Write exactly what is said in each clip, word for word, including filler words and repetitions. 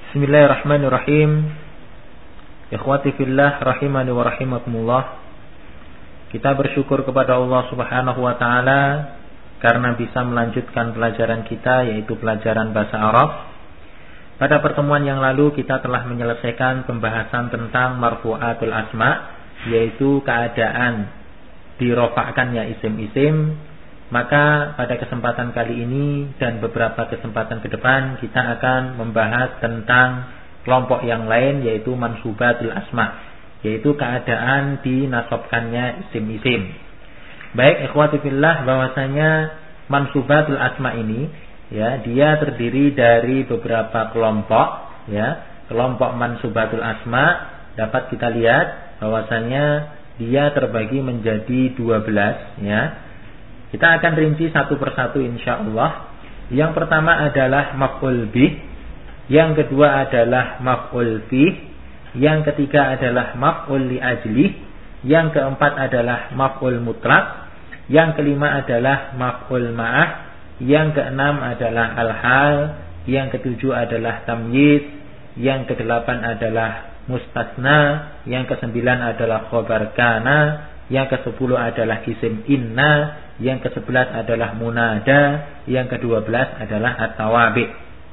Bismillahirrahmanirrahim. Ikhwati fillah rahimani wa rahimakumullah. Kita bersyukur kepada Allah Subhanahu wa taala karena bisa melanjutkan pelajaran kita, yaitu pelajaran bahasa Arab. Pada pertemuan yang lalu kita telah menyelesaikan pembahasan tentang marfu'atul asma, yaitu keadaan dirofakkannya isim-isim. Maka pada kesempatan kali ini dan beberapa kesempatan ke depan kita akan membahas tentang kelompok yang lain, yaitu mansubatul asma, yaitu keadaan dinasabkannya isim-isim. Baik ikhwati fillah, bahwasanya mansubatul asma ini ya, dia terdiri dari beberapa kelompok ya. Kelompok mansubatul asma dapat kita lihat bahwasanya dia terbagi menjadi dua belas ya. Kita akan rinci satu persatu insyaallah. Yang pertama adalah maf'ul bih, yang kedua adalah maf'ul fih, yang ketiga adalah maf'ul li ajlih, yang keempat adalah maf'ul mutlaq, yang kelima adalah maf'ul ma'ah, yang keenam adalah al-hal, yang ketujuh adalah tamyiz, yang kedelapan adalah mustasna, yang kesembilan adalah khobar kana, yang kesepuluh adalah isim inna, yang kesebelas adalah munada, yang kedua belas adalah at-tawabi'.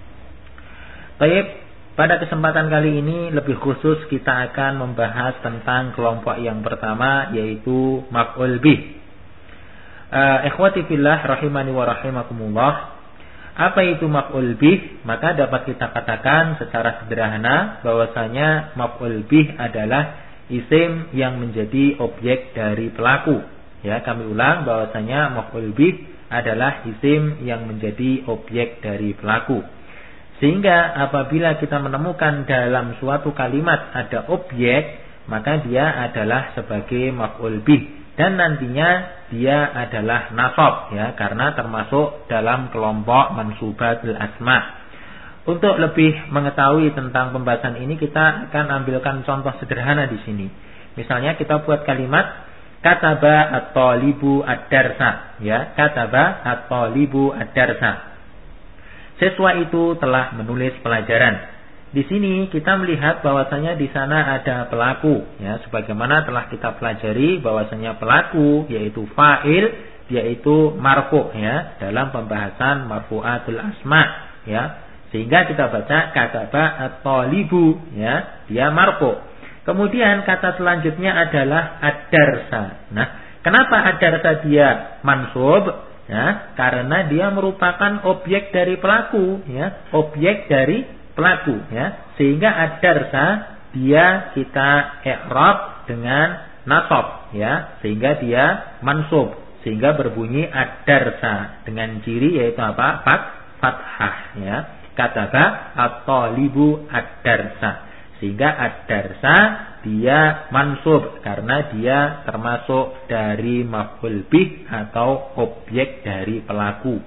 Baik, pada kesempatan kali ini lebih khusus kita akan membahas tentang kelompok yang pertama, yaitu maf'ul bih. Uh, ikhwati fillah rahimani wa rahimakumullah. Apa itu maf'ul bih? Maka dapat kita katakan secara sederhana bahwasanya maf'ul bih adalah isim yang menjadi objek dari pelaku. Ya, kami ulang bahwasanya maf'ul bih adalah isim yang menjadi objek dari pelaku. Sehingga apabila kita menemukan dalam suatu kalimat ada objek, maka dia adalah sebagai maf'ul bih, dan nantinya dia adalah nasab ya, karena termasuk dalam kelompok mansubatul asma. Untuk lebih mengetahui tentang pembahasan ini, kita akan ambilkan contoh sederhana di sini. Misalnya kita buat kalimat kataba at-talibu ad-darsa ya, kataba at-talibu ad-darsa. Siswa itu telah menulis pelajaran. Di sini kita melihat bahwasanya di sana ada pelaku ya, sebagaimana telah kita pelajari bahwasanya pelaku yaitu fa'il, yaitu marfu ya, dalam pembahasan marfu'atul asma ya. Sehingga kita baca kataba at-talibu ya, dia marfu. Kemudian kata selanjutnya adalah ad-darsa. Nah, kenapa ad-darsa dia mansub? Ya, karena dia merupakan objek dari pelaku ya, objek dari pelaku ya. Sehingga ad-darsa dia kita i'rab dengan nasab ya, sehingga dia mansub, sehingga berbunyi ad-darsa dengan ciri yaitu apa? Fat, fathah ya. Kataba at-talibu ad-darsa. Sehingga ad-darsa dia mansub karena dia termasuk dari maf'ul bih atau objek dari pelaku.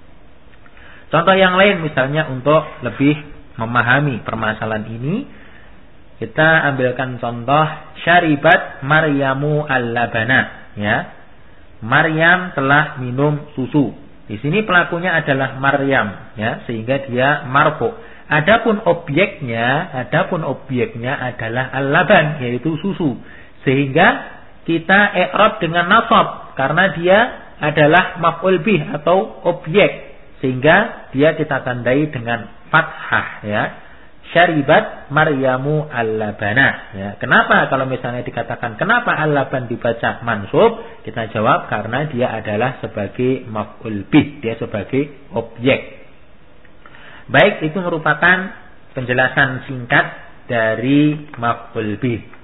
Contoh yang lain misalnya untuk lebih memahami permasalahan ini, kita ambilkan contoh syaribat Maryamu al-labana ya. Maryam telah minum susu. Di sini pelakunya adalah Maryam ya, sehingga dia marfu. Adapun objeknya, adapun objeknya adalah al-laban, yaitu susu. Sehingga kita i'rab dengan nasab karena dia adalah maf'ul bih atau objek. Sehingga dia kita tandai dengan fathah ya. Syaribat Maryamu al-labana ya. Kenapa kalau misalnya dikatakan kenapa al-laban dibaca mansub? Kita jawab karena dia adalah sebagai maf'ul bih, dia sebagai objek. Baik, itu merupakan penjelasan singkat dari maf'ul bih.